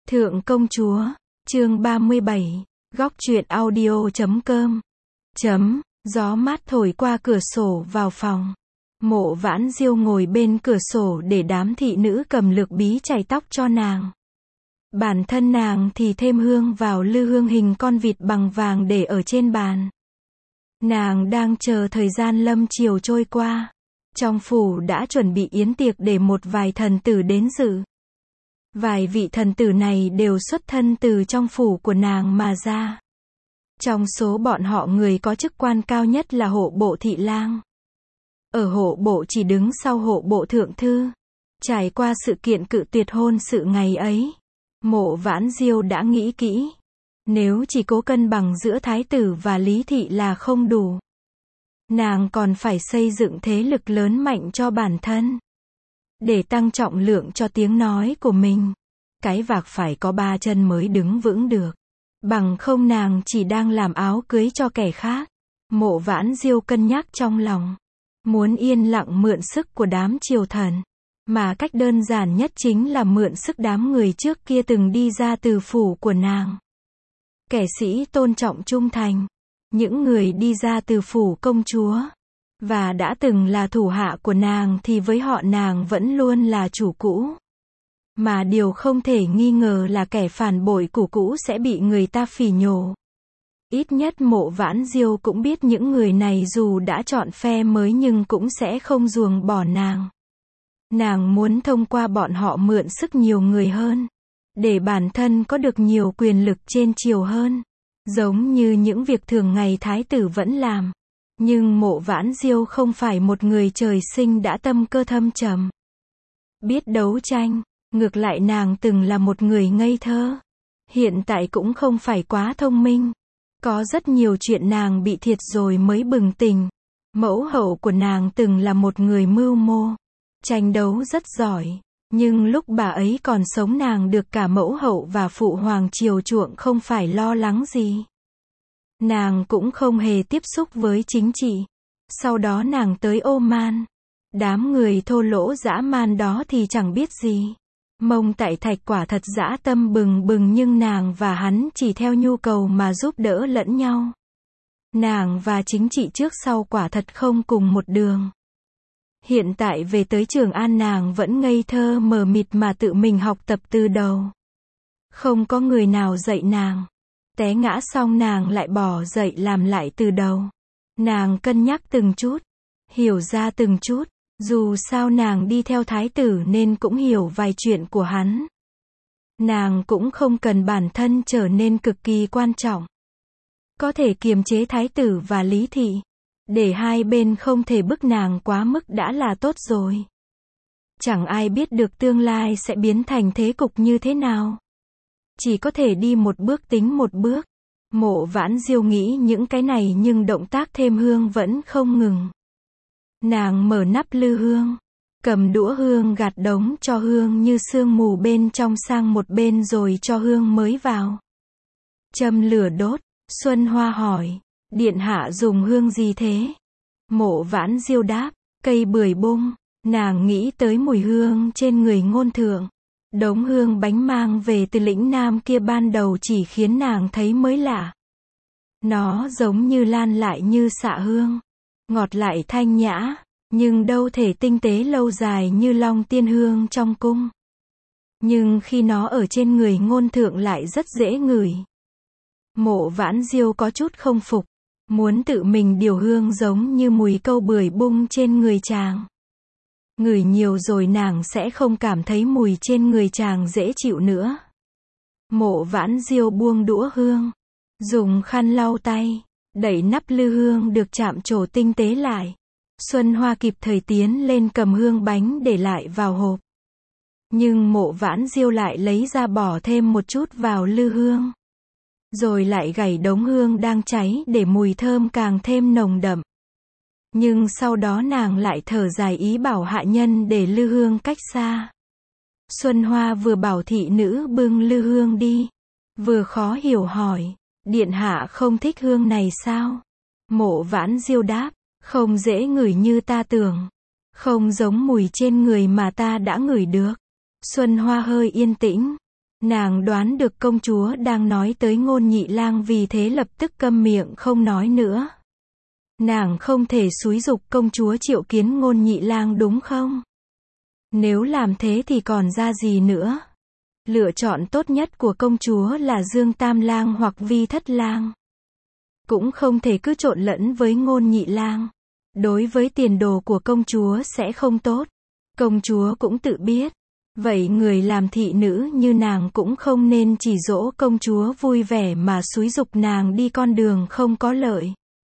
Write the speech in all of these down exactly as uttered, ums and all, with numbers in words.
Thượng công chúa, chương ba mươi bảy, góc truyện audio chấm com. Chấm, gió mát thổi qua cửa sổ vào phòng. Mộ Vãn Diêu ngồi bên cửa sổ để đám thị nữ cầm lược bí chải tóc cho nàng. Bản thân nàng thì thêm hương vào lư hương hình con vịt bằng vàng để ở trên bàn. Nàng đang chờ thời gian lâm chiều trôi qua. Trong phủ đã chuẩn bị yến tiệc để một vài thần tử đến dự. Vài vị thần tử này đều xuất thân từ trong phủ của nàng mà ra. Trong số bọn họ người có chức quan cao nhất là hộ bộ thị lang. Ở hộ bộ chỉ đứng sau hộ bộ thượng thư. Trải qua sự kiện cự tuyệt hôn sự ngày ấy, Mộ Vãn Diêu đã nghĩ kỹ. Nếu chỉ cố cân bằng giữa thái tử và lý thị là không đủ. Nàng còn phải xây dựng thế lực lớn mạnh cho bản thân. Để tăng trọng lượng cho tiếng nói của mình. Cái vạc phải có ba chân mới đứng vững được. Bằng không nàng chỉ đang làm áo cưới cho kẻ khác. Mộ Vãn Diêu cân nhắc trong lòng. Muốn yên lặng mượn sức của đám triều thần. Mà cách đơn giản nhất chính là mượn sức đám người trước kia từng đi ra từ phủ của nàng. Kẻ sĩ tôn trọng trung thành. Những người đi ra từ phủ công chúa. Và đã từng là thủ hạ của nàng thì với họ nàng vẫn luôn là chủ cũ. Mà điều không thể nghi ngờ là kẻ phản bội cũ cũ sẽ bị người ta phỉ nhổ. Ít nhất Mộ Vãn Diêu cũng biết những người này dù đã chọn phe mới nhưng cũng sẽ không ruồng bỏ nàng. Nàng muốn thông qua bọn họ mượn sức nhiều người hơn. Để bản thân có được nhiều quyền lực trên triều hơn. Giống như những việc thường ngày thái tử vẫn làm. Nhưng Mộ Vãn Diêu không phải một người trời sinh đã tâm cơ thâm trầm. Biết đấu tranh, ngược lại nàng từng là một người ngây thơ. Hiện tại cũng không phải quá thông minh. Có rất nhiều chuyện nàng bị thiệt rồi mới bừng tỉnh. Mẫu hậu của nàng từng là một người mưu mô. Tranh đấu rất giỏi. Nhưng lúc bà ấy còn sống nàng được cả mẫu hậu và phụ hoàng chiều chuộng không phải lo lắng gì. Nàng cũng không hề tiếp xúc với chính trị. Sau đó nàng tới Oman. Đám người thô lỗ dã man đó thì chẳng biết gì. Mông Tại Thạch quả thật dã tâm bừng bừng nhưng nàng và hắn chỉ theo nhu cầu mà giúp đỡ lẫn nhau. Nàng và chính trị trước sau quả thật không cùng một đường. Hiện tại về tới Trường An nàng vẫn ngây thơ mờ mịt mà tự mình học tập từ đầu. Không có người nào dạy nàng. Té ngã xong nàng lại bỏ dậy làm lại từ đầu. Nàng cân nhắc từng chút. Hiểu ra từng chút. Dù sao nàng đi theo thái tử nên cũng hiểu vài chuyện của hắn. Nàng cũng không cần bản thân trở nên cực kỳ quan trọng. Có thể kiềm chế thái tử và lý thị. Để hai bên không thể bức nàng quá mức đã là tốt rồi. Chẳng ai biết được tương lai sẽ biến thành thế cục như thế nào. Chỉ có thể đi một bước tính một bước. Mộ Vãn Diêu nghĩ những cái này nhưng động tác thêm hương vẫn không ngừng. Nàng mở nắp lư hương. Cầm đũa hương gạt đống cho hương như sương mù bên trong sang một bên rồi cho hương mới vào. Châm lửa đốt. Xuân Hoa hỏi. Điện hạ dùng hương gì thế? Mộ Vãn Diêu đáp. Cây bưởi bung. Nàng nghĩ tới mùi hương trên người ngôn thượng. Đống hương bánh mang về từ lĩnh Nam kia ban đầu chỉ khiến nàng thấy mới lạ. Nó giống như lan lại như xạ hương. Ngọt lại thanh nhã. Nhưng đâu thể tinh tế lâu dài như Long Tiên hương trong cung. Nhưng khi nó ở trên người ngôn thượng lại rất dễ ngửi. Mộ Vãn Diêu có chút không phục. Muốn tự mình điều hương giống như mùi câu bưởi bung trên người chàng. Ngửi nhiều rồi nàng sẽ không cảm thấy mùi trên người chàng dễ chịu nữa. Mộ Vãn Diêu buông đũa hương. Dùng khăn lau tay. Đẩy nắp lư hương được chạm trổ tinh tế lại. Xuân Hoa kịp thời tiến lên cầm hương bánh để lại vào hộp. Nhưng Mộ Vãn Diêu lại lấy ra bỏ thêm một chút vào lư hương. Rồi lại gảy đống hương đang cháy để mùi thơm càng thêm nồng đậm. Nhưng sau đó nàng lại thở dài ý bảo hạ nhân để lư hương cách xa. Xuân Hoa vừa bảo thị nữ bưng lư hương đi. Vừa khó hiểu hỏi. Điện hạ không thích hương này sao? Mộ Vãn Diêu đáp. Không dễ ngửi như ta tưởng. Không giống mùi trên người mà ta đã ngửi được. Xuân Hoa hơi yên tĩnh. Nàng đoán được công chúa đang nói tới Ngôn Nhị Lang, vì thế lập tức câm miệng không nói nữa. Nàng không thể xúi giục công chúa triệu kiến Ngôn Nhị Lang đúng không? Nếu làm thế thì còn ra gì nữa? Lựa chọn tốt nhất của công chúa là Dương Tam Lang hoặc Vi Thất Lang. Cũng không thể cứ trộn lẫn với Ngôn Nhị Lang. Đối với tiền đồ của công chúa sẽ không tốt. Công chúa cũng tự biết. Vậy người làm thị nữ như nàng cũng không nên chỉ dỗ công chúa vui vẻ mà xúi giục nàng đi con đường không có lợi.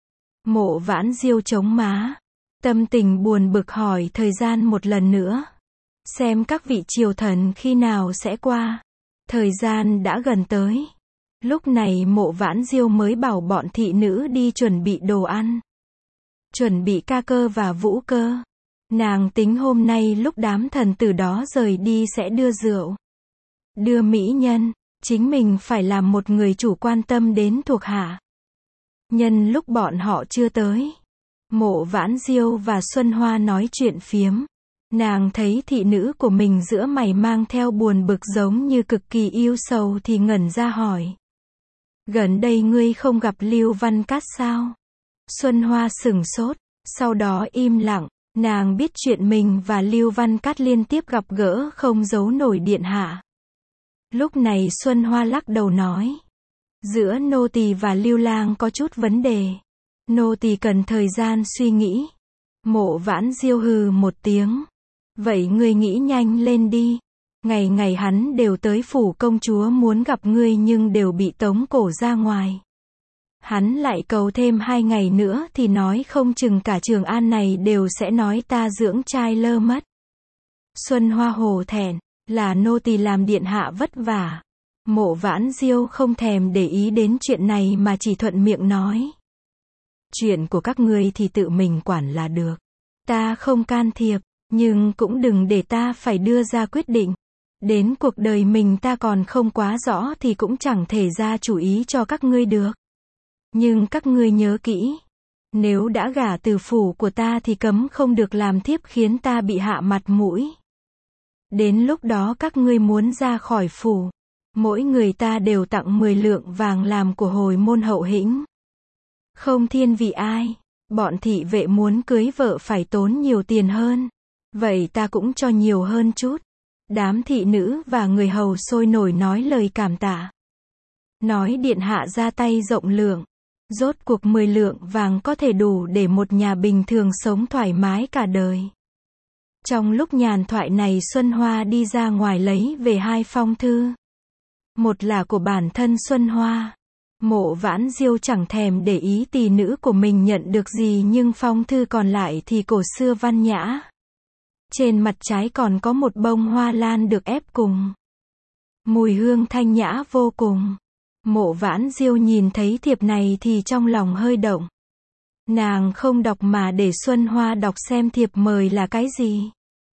Mộ Vãn Diêu chống má. Tâm tình buồn bực hỏi thời gian một lần nữa. Xem các vị triều thần khi nào sẽ qua. Thời gian đã gần tới. Lúc này Mộ Vãn Diêu mới bảo bọn thị nữ đi chuẩn bị đồ ăn. Chuẩn bị ca cơ và vũ cơ. Nàng tính hôm nay lúc đám thần tử đó rời đi sẽ đưa rượu, đưa mỹ nhân, chính mình phải làm một người chủ quan tâm đến thuộc hạ. Nhân lúc bọn họ chưa tới, Mộ Vãn Diêu và Xuân Hoa nói chuyện phiếm. Nàng thấy thị nữ của mình giữa mày mang theo buồn bực giống như cực kỳ yêu sầu thì ngẩn ra hỏi. Gần đây ngươi không gặp Lưu Văn Cát sao? Xuân Hoa sửng sốt, sau đó im lặng. Nàng biết chuyện mình và Lưu Văn Cát liên tiếp gặp gỡ không giấu nổi điện hạ. Lúc này Xuân Hoa lắc đầu nói. Giữa nô tỳ và Lưu Lang có chút vấn đề. Nô tỳ cần thời gian suy nghĩ. Mộ Vãn Diêu hừ một tiếng. Vậy ngươi nghĩ nhanh lên đi. Ngày ngày hắn đều tới phủ công chúa muốn gặp ngươi nhưng đều bị tống cổ ra ngoài. Hắn lại cầu thêm hai ngày nữa thì nói không chừng cả Trường An này đều sẽ nói ta dưỡng trai lơ mất. Xuân Hoa hổ thẹn, là nô tỳ làm điện hạ vất vả. Mộ Vãn Diêu không thèm để ý đến chuyện này mà chỉ thuận miệng nói. Chuyện của các ngươi thì tự mình quản là được. Ta không can thiệp, nhưng cũng đừng để ta phải đưa ra quyết định. Đến cuộc đời mình ta còn không quá rõ thì cũng chẳng thể ra chủ ý cho các ngươi được. Nhưng các ngươi nhớ kỹ, nếu đã gả từ phủ của ta thì cấm không được làm thiếp khiến ta bị hạ mặt mũi. Đến lúc đó các ngươi muốn ra khỏi phủ, mỗi người ta đều tặng mười lượng vàng làm của hồi môn hậu hĩnh. Không thiên vị ai, bọn thị vệ muốn cưới vợ phải tốn nhiều tiền hơn, vậy ta cũng cho nhiều hơn chút. Đám thị nữ và người hầu sôi nổi nói lời cảm tạ. Nói điện hạ ra tay rộng lượng. Rốt cuộc mười lượng vàng có thể đủ để một nhà bình thường sống thoải mái cả đời. Trong lúc nhàn thoại này Xuân Hoa đi ra ngoài lấy về hai phong thư. Một là của bản thân Xuân Hoa. Mộ Vãn Diêu chẳng thèm để ý tỷ nữ của mình nhận được gì nhưng phong thư còn lại thì cổ xưa văn nhã. Trên mặt trái còn có một bông hoa lan được ép cùng. Mùi hương thanh nhã vô cùng. Mộ Vãn Diêu nhìn thấy thiệp này thì trong lòng hơi động. Nàng không đọc mà để Xuân Hoa đọc xem thiệp mời là cái gì.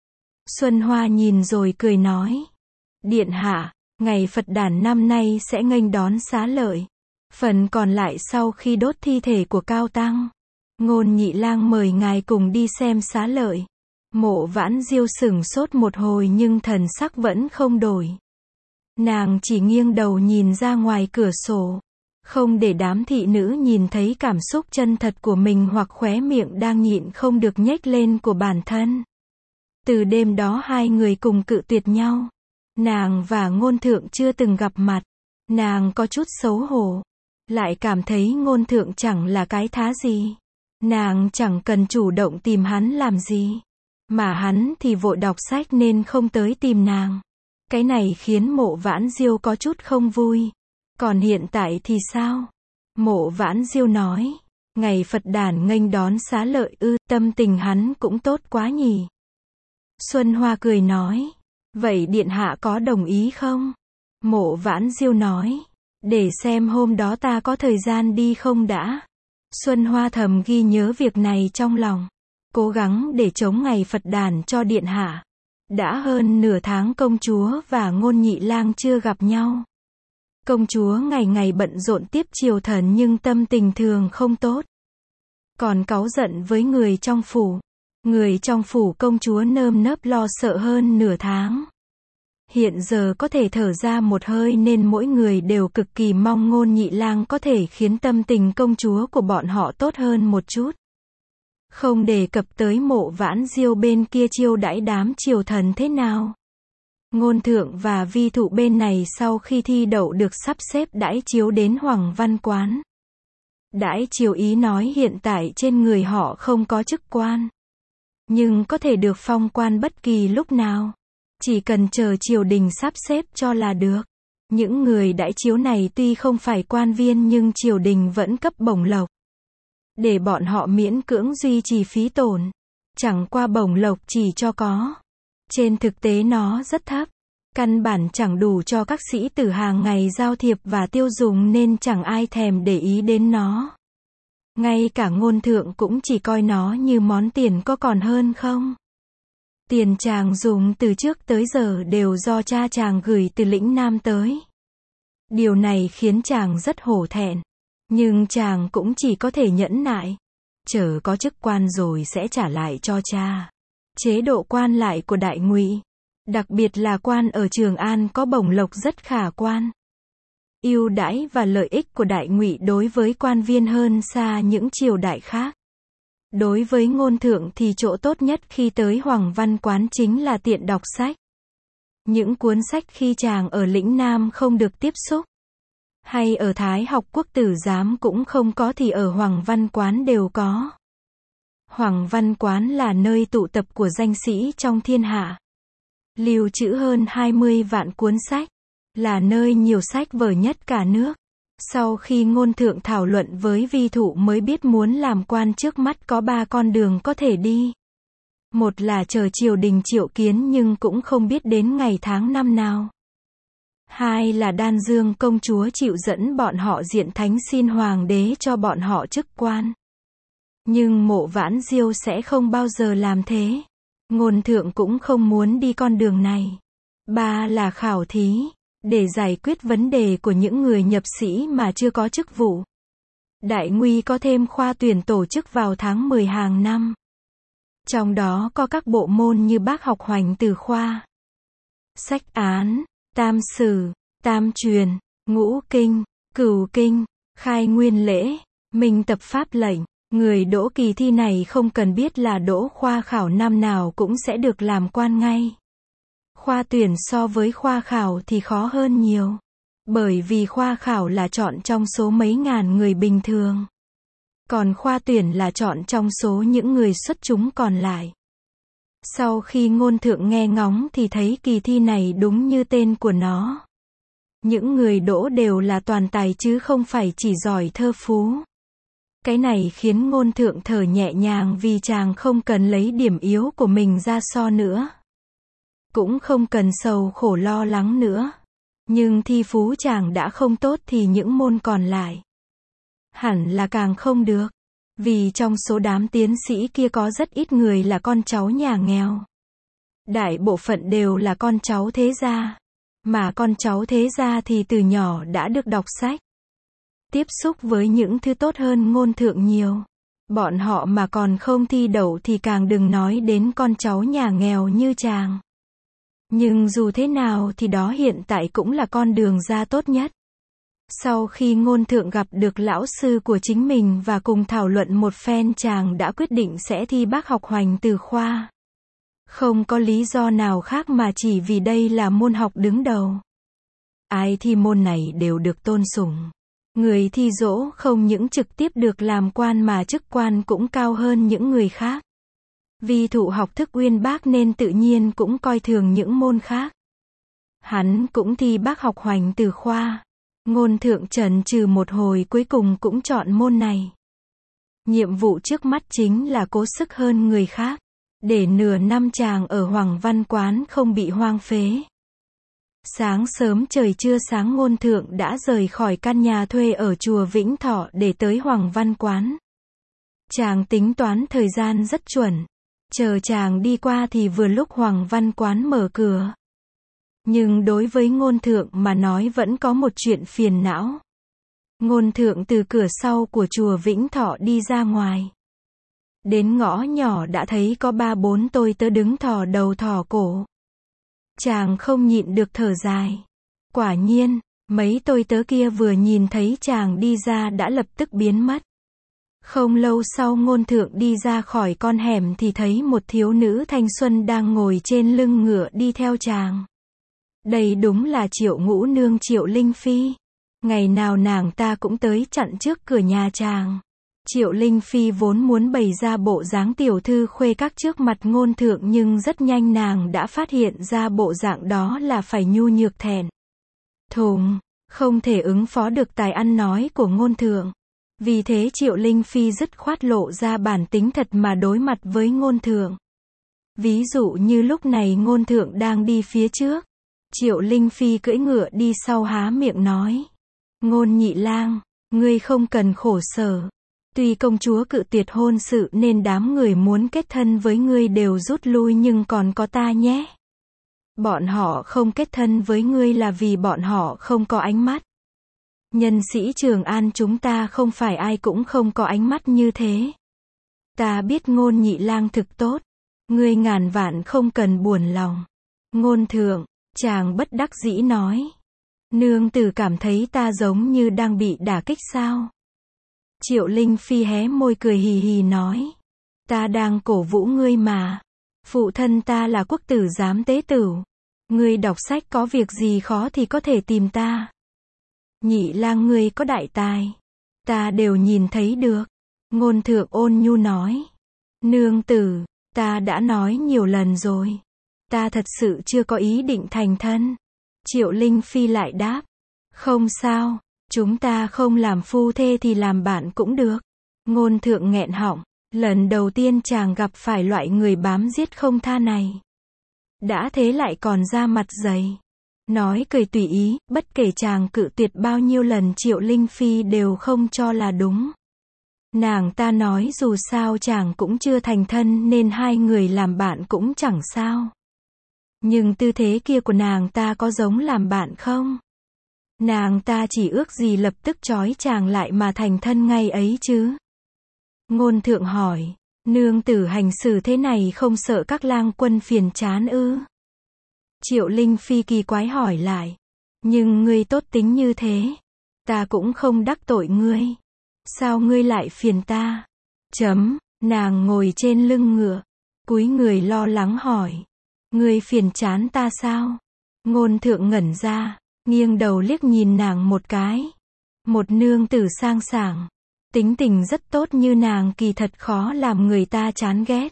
Xuân Hoa nhìn rồi cười nói. Điện hạ, ngày Phật đản năm nay sẽ nghênh đón xá lợi. Phần còn lại sau khi đốt thi thể của Cao Tăng. Ngôn Nhị Lang mời ngài cùng đi xem xá lợi. Mộ Vãn Diêu sửng sốt một hồi nhưng thần sắc vẫn không đổi. Nàng chỉ nghiêng đầu nhìn ra ngoài cửa sổ. Không để đám thị nữ nhìn thấy cảm xúc chân thật của mình hoặc khóe miệng đang nhịn không được nhếch lên của bản thân. Từ đêm đó hai người cùng cự tuyệt nhau. Nàng và Ngôn Thượng chưa từng gặp mặt. Nàng có chút xấu hổ. Lại cảm thấy Ngôn Thượng chẳng là cái thá gì. Nàng chẳng cần chủ động tìm hắn làm gì. Mà hắn thì vội đọc sách nên không tới tìm nàng. Cái này khiến Mộ Vãn Diêu có chút không vui. Còn hiện tại thì sao? Mộ Vãn Diêu nói. Ngày Phật đản nghênh đón xá lợi ư, tâm tình hắn cũng tốt quá nhỉ. Xuân Hoa cười nói. Vậy điện hạ có đồng ý không? Mộ Vãn Diêu nói. Để xem hôm đó ta có thời gian đi không đã. Xuân Hoa thầm ghi nhớ việc này trong lòng. Cố gắng để chống ngày Phật đản cho điện hạ. Đã hơn nửa tháng công chúa và Ngôn Nhị Lang chưa gặp nhau. Công chúa ngày ngày bận rộn tiếp triều thần nhưng tâm tình thường không tốt. Còn cáu giận với người trong phủ. Người trong phủ công chúa nơm nớp lo sợ hơn nửa tháng. Hiện giờ có thể thở ra một hơi nên mỗi người đều cực kỳ mong Ngôn Nhị Lang có thể khiến tâm tình công chúa của bọn họ tốt hơn một chút. Không đề cập tới Mộ Vãn Diêu bên kia chiêu đãi đám triều thần thế nào. Ngôn thượng và vi thụ bên này sau khi thi đậu được sắp xếp đãi chiếu đến Hoàng Văn Quán. Đãi chiều ý nói hiện tại trên người họ không có chức quan, nhưng có thể được phong quan bất kỳ lúc nào. Chỉ cần chờ triều đình sắp xếp cho là được. Những người đãi chiếu này tuy không phải quan viên nhưng triều đình vẫn cấp bổng lộc, để bọn họ miễn cưỡng duy trì phí tổn. Chẳng qua bổng lộc chỉ cho có. Trên thực tế nó rất thấp. Căn bản chẳng đủ cho các sĩ tử hàng ngày giao thiệp và tiêu dùng nên chẳng ai thèm để ý đến nó. Ngay cả Ngôn thượng cũng chỉ coi nó như món tiền có còn hơn không. Tiền chàng dùng từ trước tới giờ đều do cha chàng gửi từ lĩnh Nam tới. Điều này khiến chàng rất hổ thẹn. Nhưng chàng cũng chỉ có thể nhẫn nại. Chờ có chức quan rồi sẽ trả lại cho cha. Chế độ quan lại của Đại Ngụy, đặc biệt là quan ở Trường An có bổng lộc rất khả quan. Ưu đãi và lợi ích của Đại Ngụy đối với quan viên hơn xa những triều đại khác. Đối với Ngôn thượng thì chỗ tốt nhất khi tới Hoàng Văn Quán chính là tiện đọc sách. Những cuốn sách khi chàng ở lĩnh Nam không được tiếp xúc, hay ở Thái học quốc tử giám cũng không có thì ở Hoàng Văn Quán đều có. Hoàng Văn Quán là nơi tụ tập của danh sĩ trong thiên hạ. Lưu trữ hơn hai mươi vạn cuốn sách, là nơi nhiều sách vở nhất cả nước. Sau khi Ngôn thượng thảo luận với vi thụ mới biết muốn làm quan trước mắt có ba con đường có thể đi. Một là chờ triều đình triệu kiến nhưng cũng không biết đến ngày tháng năm nào. Hai là Đan Dương công chúa chịu dẫn bọn họ diện thánh xin hoàng đế cho bọn họ chức quan. Nhưng Mộ Vãn Diêu sẽ không bao giờ làm thế. Ngôn thượng cũng không muốn đi con đường này. Ba là khảo thí, để giải quyết vấn đề của những người nhập sĩ mà chưa có chức vụ. Đại Ngụy có thêm khoa tuyển tổ chức vào tháng mười hàng năm. Trong đó có các bộ môn như Bác học Hoành Từ khoa, Sách án, Tam sử, Tam truyền, Ngũ kinh, Cửu kinh, Khai nguyên lễ, Minh tập pháp lệnh. Người đỗ kỳ thi này không cần biết là đỗ khoa khảo năm nào cũng sẽ được làm quan ngay. Khoa tuyển so với khoa khảo thì khó hơn nhiều. Bởi vì khoa khảo là chọn trong số mấy ngàn người bình thường. Còn khoa tuyển là chọn trong số những người xuất chúng còn lại. Sau khi Ngôn thượng nghe ngóng thì thấy kỳ thi này đúng như tên của nó. Những người đỗ đều là toàn tài chứ không phải chỉ giỏi thơ phú. Cái này khiến Ngôn thượng thở nhẹ nhàng vì chàng không cần lấy điểm yếu của mình ra so nữa. Cũng không cần sầu khổ lo lắng nữa. Nhưng thi phú chàng đã không tốt thì những môn còn lại hẳn là càng không được. Vì trong số đám tiến sĩ kia có rất ít người là con cháu nhà nghèo. Đại bộ phận đều là con cháu thế gia. Mà con cháu thế gia thì từ nhỏ đã được đọc sách, tiếp xúc với những thứ tốt hơn Ngôn thượng nhiều. Bọn họ mà còn không thi đậu thì càng đừng nói đến con cháu nhà nghèo như chàng. Nhưng dù thế nào thì đó hiện tại cũng là con đường ra tốt nhất. Sau khi Ngôn thượng gặp được lão sư của chính mình và cùng thảo luận một phen, chàng đã quyết định sẽ thi Bác học Hoành Từ khoa. Không có lý do nào khác mà chỉ vì đây là môn học đứng đầu. Ai thi môn này đều được tôn sùng. Người thi dỗ không những trực tiếp được làm quan mà chức quan cũng cao hơn những người khác. Vi thụ học thức uyên bác nên tự nhiên cũng coi thường những môn khác. Hắn cũng thi Bác học Hoành Từ khoa. Ngôn thượng chần chừ một hồi cuối cùng cũng chọn môn này. Nhiệm vụ trước mắt chính là cố sức hơn người khác, để nửa năm chàng ở Hoàng Văn Quán không bị hoang phế. Sáng sớm trời chưa sáng Ngôn thượng đã rời khỏi căn nhà thuê ở chùa Vĩnh Thọ để tới Hoàng Văn Quán. Chàng tính toán thời gian rất chuẩn. Chờ chàng đi qua thì vừa lúc Hoàng Văn Quán mở cửa. Nhưng đối với Ngôn thượng mà nói vẫn có một chuyện phiền não. Ngôn thượng từ cửa sau của chùa Vĩnh Thọ đi ra ngoài. Đến ngõ nhỏ đã thấy có ba bốn tôi tớ đứng thò đầu thò cổ. Chàng không nhịn được thở dài. Quả nhiên, mấy tôi tớ kia vừa nhìn thấy chàng đi ra đã lập tức biến mất. Không lâu sau Ngôn Thượng đi ra khỏi con hẻm thì thấy một thiếu nữ thanh xuân đang ngồi trên lưng ngựa đi theo chàng. Đây đúng là Triệu Ngũ Nương Triệu Linh Phi. Ngày nào nàng ta cũng tới chặn trước cửa nhà chàng. Triệu Linh Phi vốn muốn bày ra bộ dáng tiểu thư khuê các trước mặt Ngôn Thượng nhưng rất nhanh nàng đã phát hiện ra bộ dạng đó là phải nhu nhược thẹn thùng, không thể ứng phó được tài ăn nói của Ngôn Thượng. Vì thế Triệu Linh Phi dứt khoát lộ ra bản tính thật mà đối mặt với Ngôn Thượng. Ví dụ như lúc này Ngôn Thượng đang đi phía trước. Triệu Linh Phi cưỡi ngựa đi sau há miệng nói. Ngôn nhị lang, ngươi không cần khổ sở. Tuy công chúa cự tuyệt hôn sự nên đám người muốn kết thân với ngươi đều rút lui nhưng còn có ta nhé. Bọn họ không kết thân với ngươi là vì bọn họ không có ánh mắt. Nhân sĩ Trường An chúng ta không phải ai cũng không có ánh mắt như thế. Ta biết Ngôn nhị lang thực tốt. Ngươi ngàn vạn không cần buồn lòng. Ngôn Thượng, chàng bất đắc dĩ nói. Nương tử cảm thấy ta giống như đang bị đả kích sao? Triệu Linh Phi hé môi cười hì hì nói. Ta đang cổ vũ ngươi mà. Phụ thân ta là quốc tử giám tế tử. Ngươi đọc sách có việc gì khó thì có thể tìm ta. Nhị lang ngươi có đại tài. Ta đều nhìn thấy được. Ngôn Thượng ôn nhu nói. Nương tử, ta đã nói nhiều lần rồi. Ta thật sự chưa có ý định thành thân. Triệu Linh Phi lại đáp. Không sao, chúng ta không làm phu thê thì làm bạn cũng được. Ngôn Thượng nghẹn họng. Lần đầu tiên chàng gặp phải loại người bám giết không tha này. Đã thế lại còn ra mặt dày. Nói cười tùy ý, bất kể chàng cự tuyệt bao nhiêu lần Triệu Linh Phi đều không cho là đúng. Nàng ta nói dù sao chàng cũng chưa thành thân nên hai người làm bạn cũng chẳng sao. Nhưng tư thế kia của nàng ta có giống làm bạn không? Nàng ta chỉ ước gì lập tức trói chàng lại mà thành thân ngay ấy chứ. Ngôn Thượng hỏi, nương tử hành xử thế này không sợ các lang quân phiền chán ư? Triệu Linh Phi kỳ quái hỏi lại, nhưng ngươi tốt tính như thế, ta cũng không đắc tội ngươi. Sao ngươi lại phiền ta? Chấm, nàng ngồi trên lưng ngựa, cúi người lo lắng hỏi, ngươi phiền chán ta sao? Ngôn Thượng ngẩn ra, nghiêng đầu liếc nhìn nàng một cái. Một nương tử sang sảng, tính tình rất tốt như nàng kỳ thật khó làm người ta chán ghét.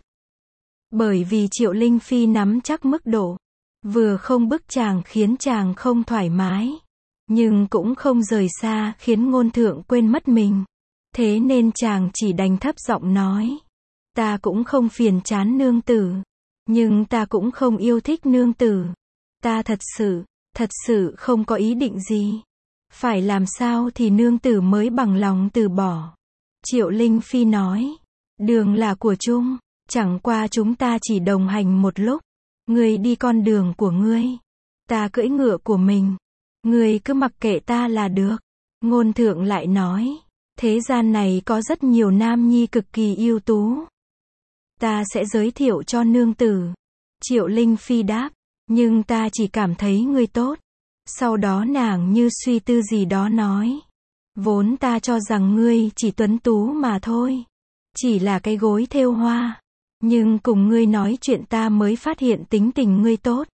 Bởi vì Triệu Linh Phi nắm chắc mức độ, vừa không bức chàng khiến chàng không thoải mái, nhưng cũng không rời xa khiến Ngôn Thượng quên mất mình. Thế nên chàng chỉ đành thấp giọng nói, ta cũng không phiền chán nương tử, nhưng ta cũng không yêu thích nương tử. Ta thật sự, thật sự không có ý định gì. Phải làm sao thì nương tử mới bằng lòng từ bỏ? Triệu Linh Phi nói, đường là của chung, chẳng qua chúng ta chỉ đồng hành một lúc. Ngươi đi con đường của ngươi, ta cưỡi ngựa của mình. Ngươi cứ mặc kệ ta là được. Ngôn Thượng lại nói, thế gian này có rất nhiều nam nhi cực kỳ ưu tú. Ta sẽ giới thiệu cho nương tử. Triệu Linh Phi đáp, nhưng ta chỉ cảm thấy ngươi tốt. Sau đó nàng như suy tư gì đó nói, vốn ta cho rằng ngươi chỉ tuấn tú mà thôi, chỉ là cái gối thêu hoa. Nhưng cùng ngươi nói chuyện ta mới phát hiện tính tình ngươi tốt.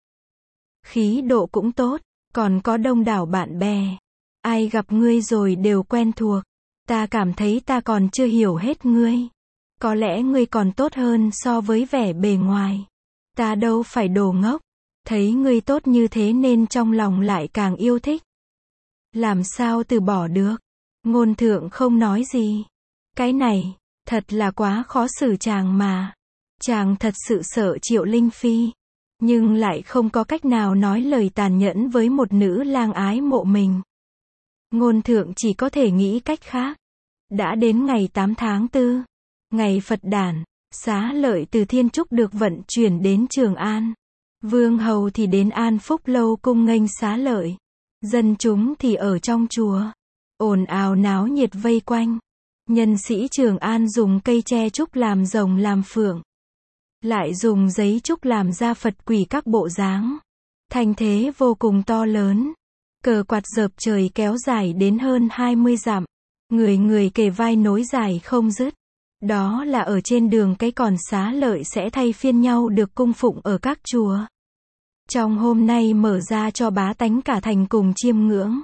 Khí độ cũng tốt, còn có đông đảo bạn bè. Ai gặp ngươi rồi đều quen thuộc. Ta cảm thấy ta còn chưa hiểu hết ngươi. Có lẽ ngươi còn tốt hơn so với vẻ bề ngoài. Ta đâu phải đồ ngốc. Thấy ngươi tốt như thế nên trong lòng lại càng yêu thích. Làm sao từ bỏ được? Ngôn Thượng không nói gì. Cái này, thật là quá khó xử chàng mà. Chàng thật sự sợ Triệu Linh Phi, nhưng lại không có cách nào nói lời tàn nhẫn với một nữ lang ái mộ mình. Ngôn Thượng chỉ có thể nghĩ cách khác. Đã đến ngày tám tháng tư, ngày Phật đản, xá lợi từ Thiên Trúc được vận chuyển đến Trường An. Vương hầu thì đến An Phúc lâu cung nghênh xá lợi. Dân chúng thì ở trong chùa, ồn ào náo nhiệt vây quanh. Nhân sĩ Trường An dùng cây tre trúc làm rồng làm phượng, lại dùng giấy trúc làm ra Phật quỷ các bộ dáng. Thanh thế vô cùng to lớn. Cờ quạt dợp trời kéo dài đến hơn hai mươi dặm. Người người kề vai nối dài không dứt. Đó là ở trên đường cái còn xá lợi sẽ thay phiên nhau được cung phụng ở các chùa. Trong hôm nay mở ra cho bá tánh cả thành cùng chiêm ngưỡng.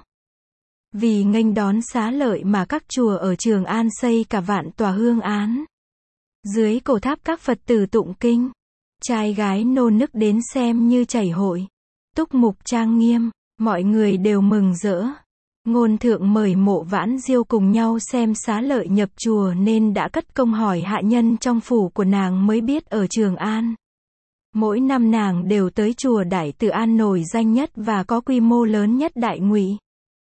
Vì nghênh đón xá lợi mà các chùa ở Trường An xây cả vạn tòa hương án. Dưới cổ tháp các Phật tử tụng kinh. Trai gái nô nức đến xem như chảy hội. Túc mục trang nghiêm, mọi người đều mừng rỡ. Ngôn thượng mời Mộ Vãn Diêu cùng nhau xem xá lợi nhập chùa nên đã cất công hỏi hạ nhân trong phủ của nàng mới biết ở Trường An. Mỗi năm nàng đều tới chùa Đại Từ An nổi danh nhất và có quy mô lớn nhất Đại Ngụy.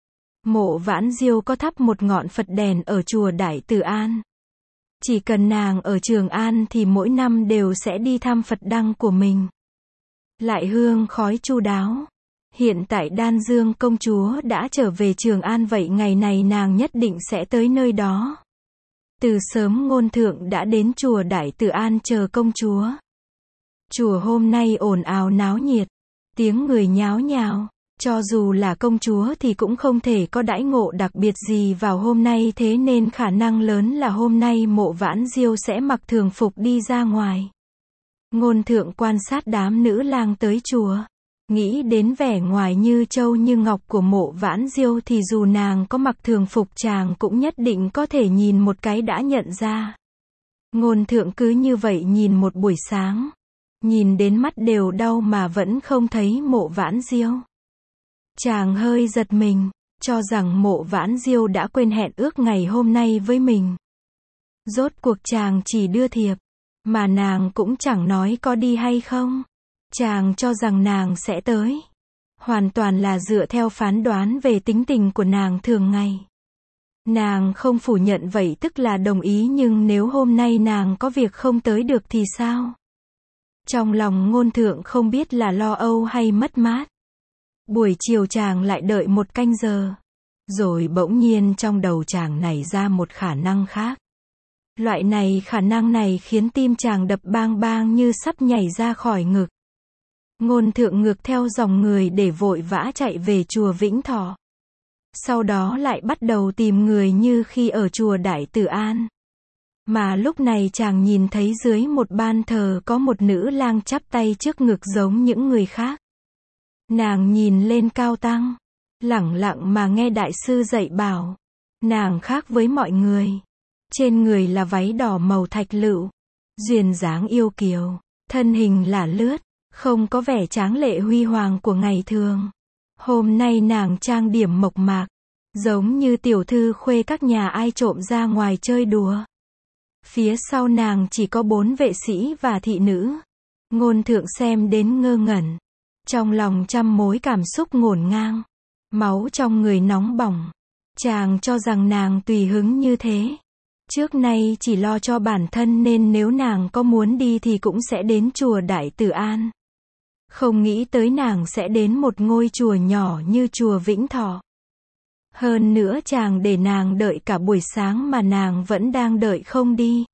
Mộ Vãn Diêu có thắp một ngọn Phật đèn ở chùa Đại Từ An. Chỉ cần nàng ở Trường An thì mỗi năm đều sẽ đi thăm Phật đăng của mình. Lại hương khói chu đáo. Hiện tại Đan Dương công chúa đã trở về Trường An vậy ngày này nàng nhất định sẽ tới nơi đó. Từ sớm ngôn thượng đã đến chùa Đại Từ An chờ công chúa. Chùa hôm nay ồn ào náo nhiệt. Tiếng người nháo nhào. Cho dù là công chúa thì cũng không thể có đãi ngộ đặc biệt gì vào hôm nay thế nên khả năng lớn là hôm nay Mộ Vãn Diêu sẽ mặc thường phục đi ra ngoài. Ngôn thượng quan sát đám nữ lang tới chùa. Nghĩ đến vẻ ngoài như châu như ngọc của Mộ Vãn Diêu thì dù nàng có mặc thường phục chàng cũng nhất định có thể nhìn một cái đã nhận ra. Ngôn thượng cứ như vậy nhìn một buổi sáng. Nhìn đến mắt đều đau mà vẫn không thấy Mộ Vãn Diêu. Chàng hơi giật mình, cho rằng Mộ Vãn Diêu đã quên hẹn ước ngày hôm nay với mình. Rốt cuộc chàng chỉ đưa thiệp, mà nàng cũng chẳng nói có đi hay không. Chàng cho rằng nàng sẽ tới. Hoàn toàn là dựa theo phán đoán về tính tình của nàng thường ngày. Nàng không phủ nhận vậy tức là đồng ý nhưng nếu hôm nay nàng có việc không tới được thì sao? Trong lòng ngôn thượng không biết là lo âu hay mất mát. Buổi chiều chàng lại đợi một canh giờ. Rồi bỗng nhiên trong đầu chàng nảy ra một khả năng khác. Loại này khả năng này khiến tim chàng đập bang bang như sắp nhảy ra khỏi ngực. Ngôn thượng ngược theo dòng người để vội vã chạy về chùa Vĩnh Thọ. Sau đó lại bắt đầu tìm người như khi ở chùa Đại Từ An. Mà lúc này chàng nhìn thấy dưới một ban thờ có một nữ lang chắp tay trước ngực giống những người khác. Nàng nhìn lên cao tăng, lẳng lặng mà nghe đại sư dạy bảo. Nàng khác với mọi người. Trên người là váy đỏ màu thạch lựu, duyên dáng yêu kiều, thân hình là lướt, không có vẻ tráng lệ huy hoàng của ngày thường. Hôm nay nàng trang điểm mộc mạc, giống như tiểu thư khuê các nhà ai trộm ra ngoài chơi đùa. Phía sau nàng chỉ có bốn vệ sĩ và thị nữ. Ngôn thượng xem đến ngơ ngẩn. Trong lòng trăm mối cảm xúc ngổn ngang. Máu trong người nóng bỏng. Chàng cho rằng nàng tùy hứng như thế. Trước nay chỉ lo cho bản thân nên nếu nàng có muốn đi thì cũng sẽ đến chùa Đại Từ An. Không nghĩ tới nàng sẽ đến một ngôi chùa nhỏ như chùa Vĩnh Thọ. Hơn nữa chàng để nàng đợi cả buổi sáng mà nàng vẫn đang đợi không đi.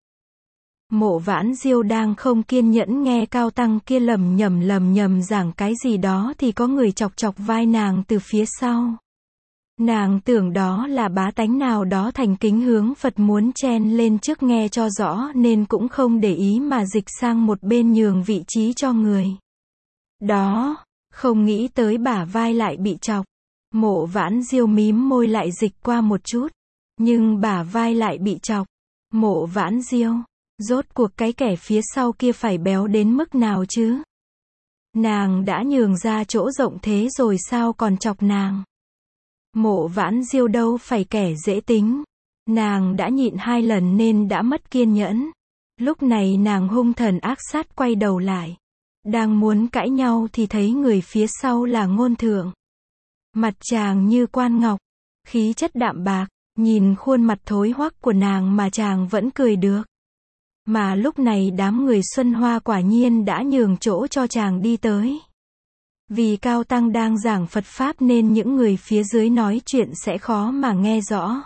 Mộ Vãn Diêu đang không kiên nhẫn nghe cao tăng kia lầm nhầm lầm nhầm giảng cái gì đó thì có người chọc chọc vai nàng từ phía sau. Nàng tưởng đó là bá tánh nào đó thành kính hướng Phật muốn chen lên trước nghe cho rõ nên cũng không để ý mà dịch sang một bên nhường vị trí cho người. Đó, không nghĩ tới bả vai lại bị chọc. Mộ Vãn Diêu mím môi lại dịch qua một chút. Nhưng bả vai lại bị chọc. Mộ Vãn Diêu, rốt cuộc cái kẻ phía sau kia phải béo đến mức nào chứ? Nàng đã nhường ra chỗ rộng thế rồi sao còn chọc nàng? Mộ Vãn Diêu đâu phải kẻ dễ tính. Nàng đã nhịn hai lần nên đã mất kiên nhẫn. Lúc này nàng hung thần ác sát quay đầu lại. Đang muốn cãi nhau thì thấy người phía sau là Ngôn Thượng. Mặt chàng như quan ngọc, khí chất đạm bạc, nhìn khuôn mặt thối hoắc của nàng mà chàng vẫn cười được. Mà lúc này đám người Xuân Hoa quả nhiên đã nhường chỗ cho chàng đi tới. Vì cao tăng đang giảng Phật Pháp nên những người phía dưới nói chuyện sẽ khó mà nghe rõ.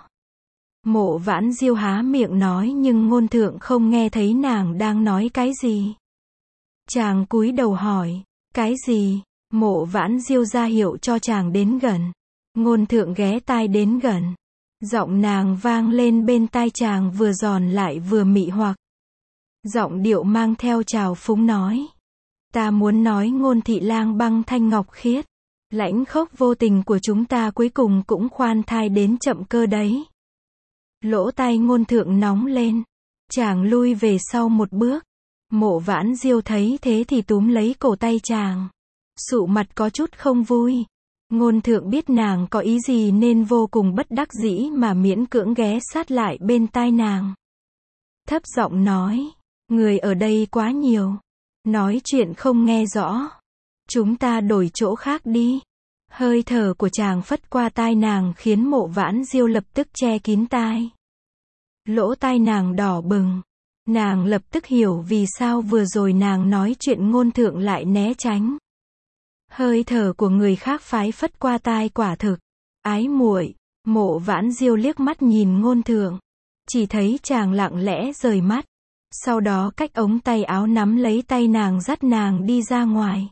Mộ Vãn Diêu há miệng nói nhưng Ngôn Thượng không nghe thấy nàng đang nói cái gì. Chàng cúi đầu hỏi, cái gì? Mộ Vãn Diêu ra hiệu cho chàng đến gần. Ngôn Thượng ghé tai đến gần. Giọng nàng vang lên bên tai chàng vừa giòn lại vừa mị hoặc. Giọng điệu mang theo trào phúng nói. Ta muốn nói Ngôn thị lang băng thanh ngọc khiết. Lãnh khốc vô tình của chúng ta cuối cùng cũng khoan thai đến chậm cơ đấy. Lỗ tai Ngôn Thượng nóng lên. Chàng lui về sau một bước. Mộ Vãn Diêu thấy thế thì túm lấy cổ tay chàng. Sụ mặt có chút không vui. Ngôn Thượng biết nàng có ý gì nên vô cùng bất đắc dĩ mà miễn cưỡng ghé sát lại bên tai nàng. Thấp giọng nói. Người ở đây quá nhiều. Nói chuyện không nghe rõ. Chúng ta đổi chỗ khác đi. Hơi thở của chàng phất qua tai nàng khiến Mộ Vãn Diêu lập tức che kín tai. Lỗ tai nàng đỏ bừng. Nàng lập tức hiểu vì sao vừa rồi nàng nói chuyện Ngôn Thượng lại né tránh. Hơi thở của người khác phái phất qua tai quả thực. Ái muội. Mộ Vãn Diêu liếc mắt nhìn Ngôn Thượng. Chỉ thấy chàng lặng lẽ rời mắt. Sau đó cách ống tay áo nắm lấy tay nàng dắt nàng đi ra ngoài.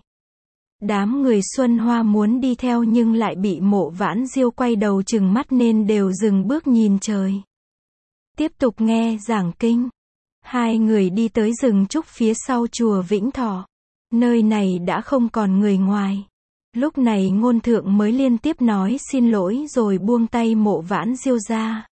Đám người Xuân Hoa muốn đi theo nhưng lại bị Mộ Vãn Diêu quay đầu trừng mắt nên đều dừng bước nhìn trời. Tiếp tục nghe giảng kinh. Hai người đi tới rừng trúc phía sau chùa Vĩnh Thọ. Nơi này đã không còn người ngoài. Lúc này Ngôn Thượng mới liên tiếp nói xin lỗi rồi buông tay Mộ Vãn Diêu ra.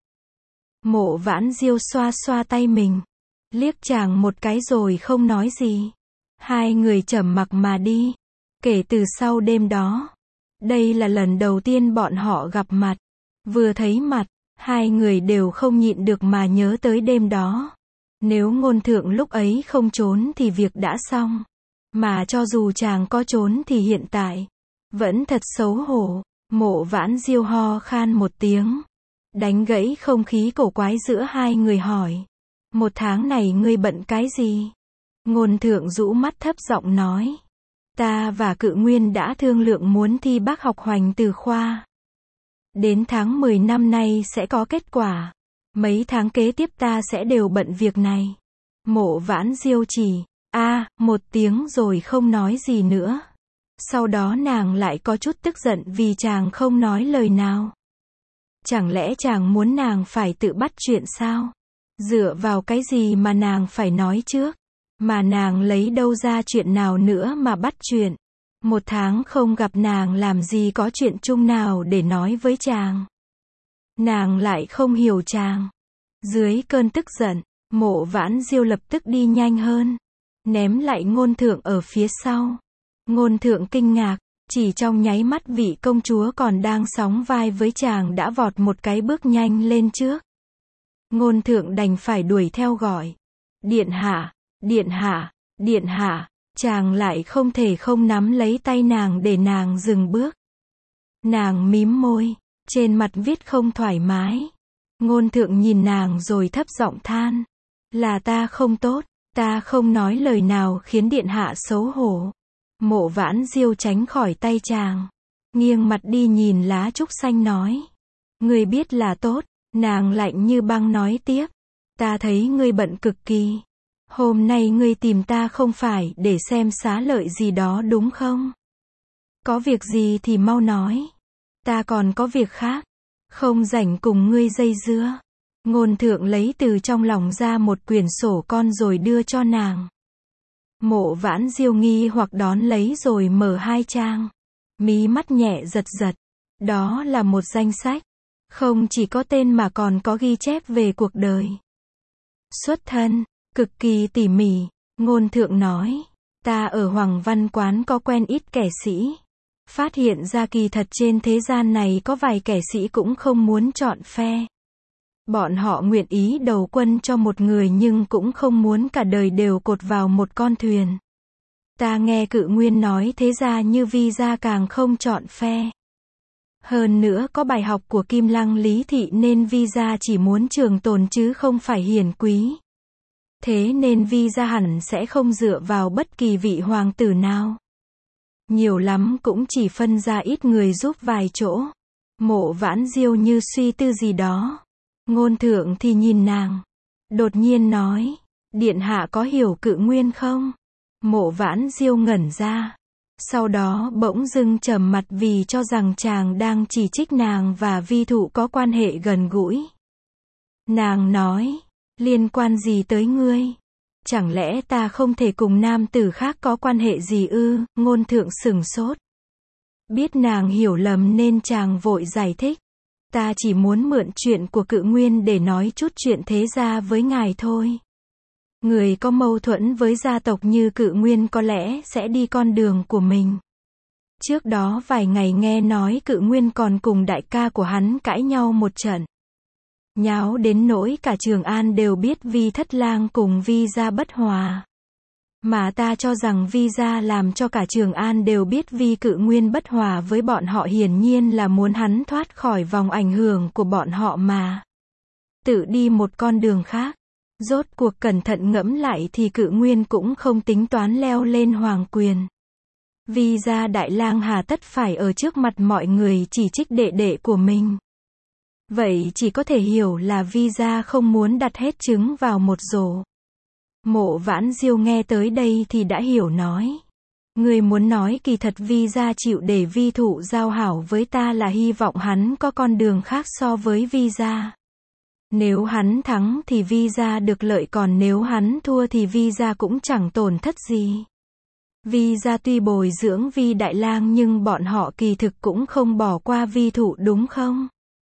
Mộ Vãn Diêu xoa xoa tay mình. Liếc chàng một cái rồi không nói gì. Hai người trầm mặc mà đi. Kể từ sau đêm đó. Đây là lần đầu tiên bọn họ gặp mặt. Vừa thấy mặt, hai người đều không nhịn được mà nhớ tới đêm đó. Nếu Ngôn Thượng lúc ấy không trốn thì việc đã xong. Mà cho dù chàng có trốn thì hiện tại vẫn thật xấu hổ. Mộ Vãn Diêu ho khan một tiếng. Đánh gãy không khí cổ quái giữa hai người hỏi. Một tháng này ngươi bận cái gì? Ngôn Thượng rũ mắt thấp giọng nói. Ta và Cự Nguyên đã thương lượng muốn thi bác học Hoành Từ khoa. Đến tháng mười năm nay sẽ có kết quả. Mấy tháng kế tiếp ta sẽ đều bận việc này. Mộ Vãn Diêu chỉ, a à, một tiếng rồi không nói gì nữa. Sau đó nàng lại có chút tức giận vì chàng không nói lời nào. Chẳng lẽ chàng muốn nàng phải tự bắt chuyện sao? Dựa vào cái gì mà nàng phải nói trước? Mà nàng lấy đâu ra chuyện nào nữa mà bắt chuyện? Một tháng không gặp nàng làm gì có chuyện chung nào để nói với chàng? Nàng lại không hiểu chàng. Dưới cơn tức giận, Mộ Vãn Diêu lập tức đi nhanh hơn. Ném lại Ngôn Thượng ở phía sau. Ngôn Thượng kinh ngạc. Chỉ trong nháy mắt vị công chúa còn đang sóng vai với chàng đã vọt một cái bước nhanh lên trước. Ngôn Thượng đành phải đuổi theo gọi. Điện hạ, điện hạ, điện hạ. Chàng lại không thể không nắm lấy tay nàng để nàng dừng bước. Nàng mím môi, trên mặt viết không thoải mái. Ngôn Thượng nhìn nàng rồi thấp giọng than. Là ta không tốt, ta không nói lời nào khiến điện hạ xấu hổ. Mộ Vãn Diêu tránh khỏi tay chàng. Nghiêng mặt đi nhìn lá trúc xanh nói. Ngươi biết là tốt, nàng lạnh như băng nói tiếp. Ta thấy ngươi bận cực kỳ. Hôm nay ngươi tìm ta không phải để xem xá lợi gì đó đúng không? Có việc gì thì mau nói. Ta còn có việc khác. Không rảnh cùng ngươi dây dưa. Ngôn Thượng lấy từ trong lòng ra một quyển sổ con rồi đưa cho nàng. Mộ Vãn Diêu nghi hoặc đón lấy rồi mở hai trang. Mí mắt nhẹ giật giật. Đó là một danh sách. Không chỉ có tên mà còn có ghi chép về cuộc đời. Xuất thân, cực kỳ tỉ mỉ. Ngôn Thượng nói. Ta ở Hoàng Văn Quán có quen ít kẻ sĩ. Phát hiện ra kỳ thật trên thế gian này có vài kẻ sĩ cũng không muốn chọn phe. Bọn họ nguyện ý đầu quân cho một người nhưng cũng không muốn cả đời đều cột vào một con thuyền. Ta nghe Cự Nguyên nói thế ra như Vi gia càng không chọn phe. Hơn nữa có bài học của Kim Lăng Lý Thị nên Vi gia chỉ muốn trường tồn chứ không phải hiển quý. Thế nên Vi gia hẳn sẽ không dựa vào bất kỳ vị hoàng tử nào. Nhiều lắm cũng chỉ phân ra ít người giúp vài chỗ. Mộ Vãn Diêu như suy tư gì đó. Ngôn Thượng thì nhìn nàng. Đột nhiên nói. Điện hạ có hiểu Cự Nguyên không? Mộ Vãn Diêu ngẩn ra. Sau đó bỗng dưng trầm mặt vì cho rằng chàng đang chỉ trích nàng và vi thụ có quan hệ gần gũi. Nàng nói, liên quan gì tới ngươi? Chẳng lẽ ta không thể cùng nam tử khác có quan hệ gì ư? Ngôn thượng sửng sốt. Biết nàng hiểu lầm nên chàng vội giải thích. Ta chỉ muốn mượn chuyện của Cự Nguyên để nói chút chuyện thế gia với ngài thôi. Người có mâu thuẫn với gia tộc như Cự Nguyên có lẽ sẽ đi con đường của mình. Trước đó vài ngày nghe nói Cự Nguyên còn cùng đại ca của hắn cãi nhau một trận. Nháo đến nỗi cả Trường An đều biết Vi thất lang cùng Vi gia bất hòa. Mà ta cho rằng Vi gia làm cho cả Trường An đều biết Vi Cự Nguyên bất hòa với bọn họ hiển nhiên là muốn hắn thoát khỏi vòng ảnh hưởng của bọn họ mà. Tự đi một con đường khác. Rốt cuộc cẩn thận ngẫm lại thì Cự Nguyên cũng không tính toán leo lên hoàng quyền. Vi gia đại lang hà tất phải ở trước mặt mọi người chỉ trích đệ đệ của mình. Vậy chỉ có thể hiểu là Vi gia không muốn đặt hết trứng vào một rổ. Mộ Vãn Diêu nghe tới đây thì đã hiểu nói. Người muốn nói kỳ thật Vi gia chịu để Vi thụ giao hảo với ta là hy vọng hắn có con đường khác so với Vi gia. Nếu hắn thắng thì Vi gia được lợi, còn nếu hắn thua thì Vi gia cũng chẳng tổn thất gì. Vi gia tuy bồi dưỡng Vi đại lang nhưng bọn họ kỳ thực cũng không bỏ qua Vi thụ đúng không?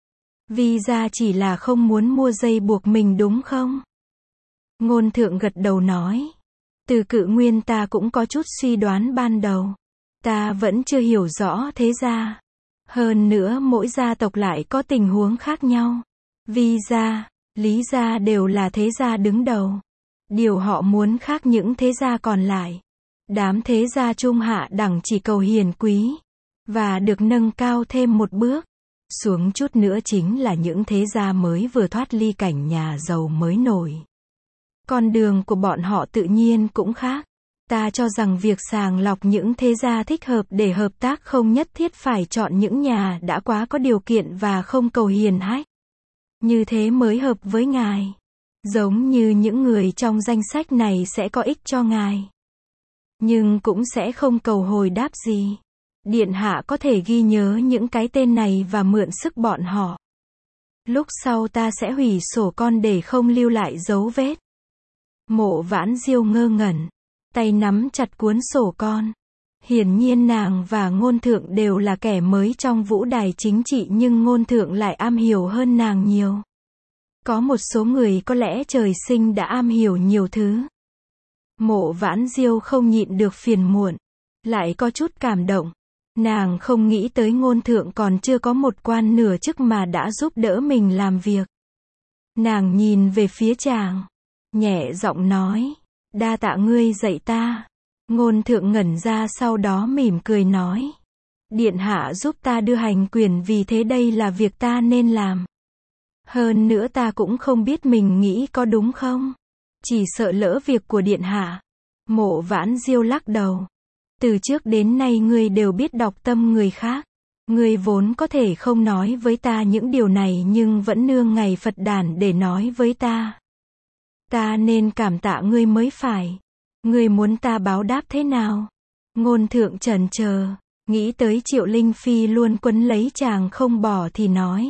Vi gia chỉ là không muốn mua dây buộc mình đúng không? Ngôn thượng gật đầu nói. Từ Cự Nguyên ta cũng có chút suy đoán ban đầu. Ta vẫn chưa hiểu rõ thế gia. Hơn nữa mỗi gia tộc lại có tình huống khác nhau. Vi gia, Lý gia đều là thế gia đứng đầu. Điều họ muốn khác những thế gia còn lại. Đám thế gia trung hạ đẳng chỉ cầu hiền quý. Và được nâng cao thêm một bước. Xuống chút nữa chính là những thế gia mới vừa thoát ly cảnh nhà giàu mới nổi. Con đường của bọn họ tự nhiên cũng khác. Ta cho rằng việc sàng lọc những thế gia thích hợp để hợp tác không nhất thiết phải chọn những nhà đã quá có điều kiện và không cầu hiền hách. Như thế mới hợp với ngài. Giống như những người trong danh sách này sẽ có ích cho ngài. Nhưng cũng sẽ không cầu hồi đáp gì. Điện hạ có thể ghi nhớ những cái tên này và mượn sức bọn họ. Lúc sau ta sẽ hủy sổ con để không lưu lại dấu vết. Mộ Vãn Diêu ngơ ngẩn, tay nắm chặt cuốn sổ con. Hiển nhiên nàng và Ngôn thượng đều là kẻ mới trong vũ đài chính trị nhưng Ngôn thượng lại am hiểu hơn nàng nhiều. Có một số người có lẽ trời sinh đã am hiểu nhiều thứ. Mộ Vãn Diêu không nhịn được phiền muộn, lại có chút cảm động. Nàng không nghĩ tới Ngôn thượng còn chưa có một quan nửa chức mà đã giúp đỡ mình làm việc. Nàng nhìn về phía chàng, nhẹ giọng nói, đa tạ ngươi dạy ta. Ngôn thượng ngẩn ra sau đó mỉm cười nói, điện hạ giúp ta đưa hành quyền vì thế đây là việc ta nên làm. Hơn nữa ta cũng không biết mình nghĩ có đúng không. Chỉ sợ lỡ việc của điện hạ. Mộ Vãn Diêu lắc đầu. Từ trước đến nay ngươi đều biết đọc tâm người khác. Ngươi vốn có thể không nói với ta những điều này nhưng vẫn nương ngày Phật đản để nói với ta. Ta nên cảm tạ ngươi mới phải. Ngươi muốn ta báo đáp thế nào? Ngôn thượng chần chờ, nghĩ tới Triệu Linh Phi luôn quấn lấy chàng không bỏ thì nói.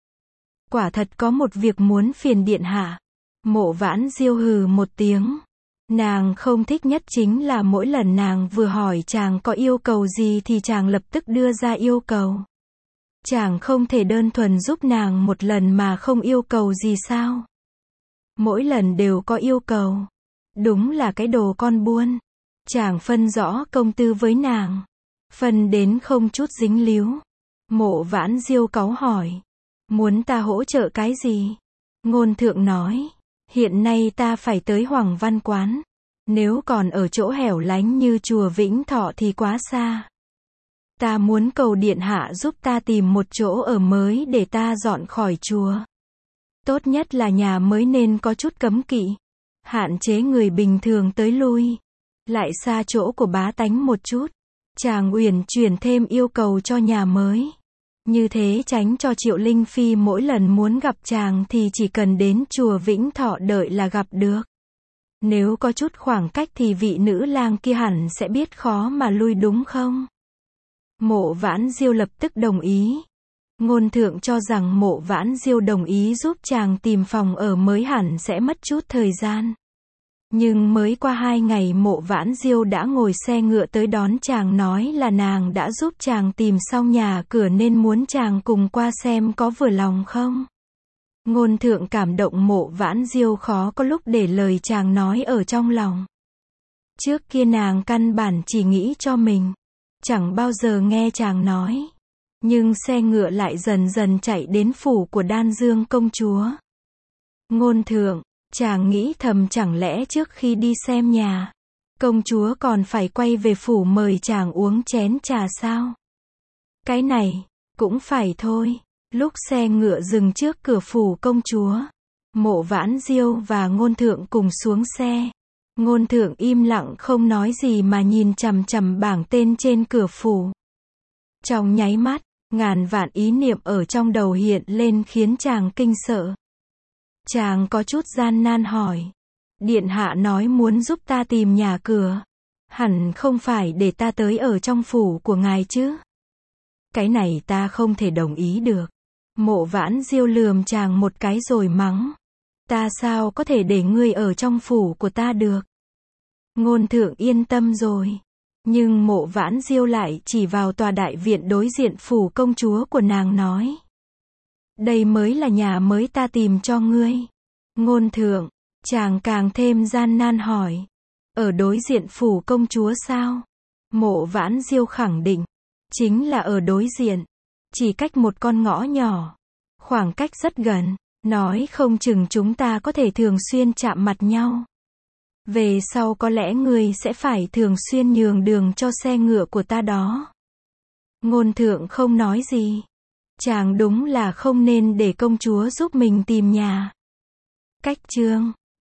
Quả thật có một việc muốn phiền điện hạ. Mộ Vãn Diêu hừ một tiếng. Nàng không thích nhất chính là mỗi lần nàng vừa hỏi chàng có yêu cầu gì thì chàng lập tức đưa ra yêu cầu. Chàng không thể đơn thuần giúp nàng một lần mà không yêu cầu gì sao? Mỗi lần đều có yêu cầu. Đúng là cái đồ con buôn. Chàng phân rõ công tư với nàng. Phân đến không chút dính líu. Mộ Vãn Diêu cáu hỏi. Muốn ta hỗ trợ cái gì? Ngôn thượng nói. Hiện nay ta phải tới Hoàng Văn Quán. Nếu còn ở chỗ hẻo lánh như chùa Vĩnh Thọ thì quá xa. Ta muốn cầu điện hạ giúp ta tìm một chỗ ở mới để ta dọn khỏi chùa. Tốt nhất là nhà mới nên có chút cấm kỵ. Hạn chế người bình thường tới lui. Lại xa chỗ của bá tánh một chút. Chàng uyển chuyển thêm yêu cầu cho nhà mới. Như thế tránh cho Triệu Linh Phi mỗi lần muốn gặp chàng thì chỉ cần đến chùa Vĩnh Thọ đợi là gặp được. Nếu có chút khoảng cách thì vị nữ lang kia hẳn sẽ biết khó mà lui đúng không? Mộ Vãn Diêu lập tức đồng ý. Ngôn Thượng cho rằng Mộ Vãn Diêu đồng ý giúp chàng tìm phòng ở mới hẳn sẽ mất chút thời gian. Nhưng mới qua hai ngày Mộ Vãn Diêu đã ngồi xe ngựa tới đón chàng, nói là nàng đã giúp chàng tìm xong nhà cửa nên muốn chàng cùng qua xem có vừa lòng không. Ngôn Thượng cảm động Mộ Vãn Diêu khó có lúc để lời chàng nói ở trong lòng. Trước kia nàng căn bản chỉ nghĩ cho mình, chẳng bao giờ nghe chàng nói. Nhưng xe ngựa lại dần dần chạy đến phủ của Đan Dương công chúa. Ngôn Thượng, chàng nghĩ thầm chẳng lẽ trước khi đi xem nhà, công chúa còn phải quay về phủ mời chàng uống chén trà sao? Cái này, cũng phải thôi. Lúc xe ngựa dừng trước cửa phủ công chúa, Mộ Vãn Diêu và Ngôn Thượng cùng xuống xe. Ngôn Thượng im lặng không nói gì mà nhìn chằm chằm bảng tên trên cửa phủ. Trong nháy mắt, ngàn vạn ý niệm ở trong đầu hiện lên khiến chàng kinh sợ. Chàng có chút gian nan hỏi. Điện hạ nói muốn giúp ta tìm nhà cửa. Hẳn không phải để ta tới ở trong phủ của ngài chứ? Cái này ta không thể đồng ý được. Mộ Vãn Diêu lườm chàng một cái rồi mắng. Ta sao có thể để ngươi ở trong phủ của ta được? Ngôn Thượng yên tâm rồi. Nhưng Mộ Vãn Diêu lại chỉ vào tòa đại viện đối diện phủ công chúa của nàng nói. Đây mới là nhà mới ta tìm cho ngươi. Ngôn Thượng, chàng càng thêm gian nan hỏi. Ở đối diện phủ công chúa sao? Mộ Vãn Diêu khẳng định. Chính là ở đối diện. Chỉ cách một con ngõ nhỏ. Khoảng cách rất gần. Nói không chừng chúng ta có thể thường xuyên chạm mặt nhau. Về sau có lẽ ngươi sẽ phải thường xuyên nhường đường cho xe ngựa của ta đó. Ngôn Thượng không nói gì. Chàng đúng là không nên để công chúa giúp mình tìm nhà. Cách chương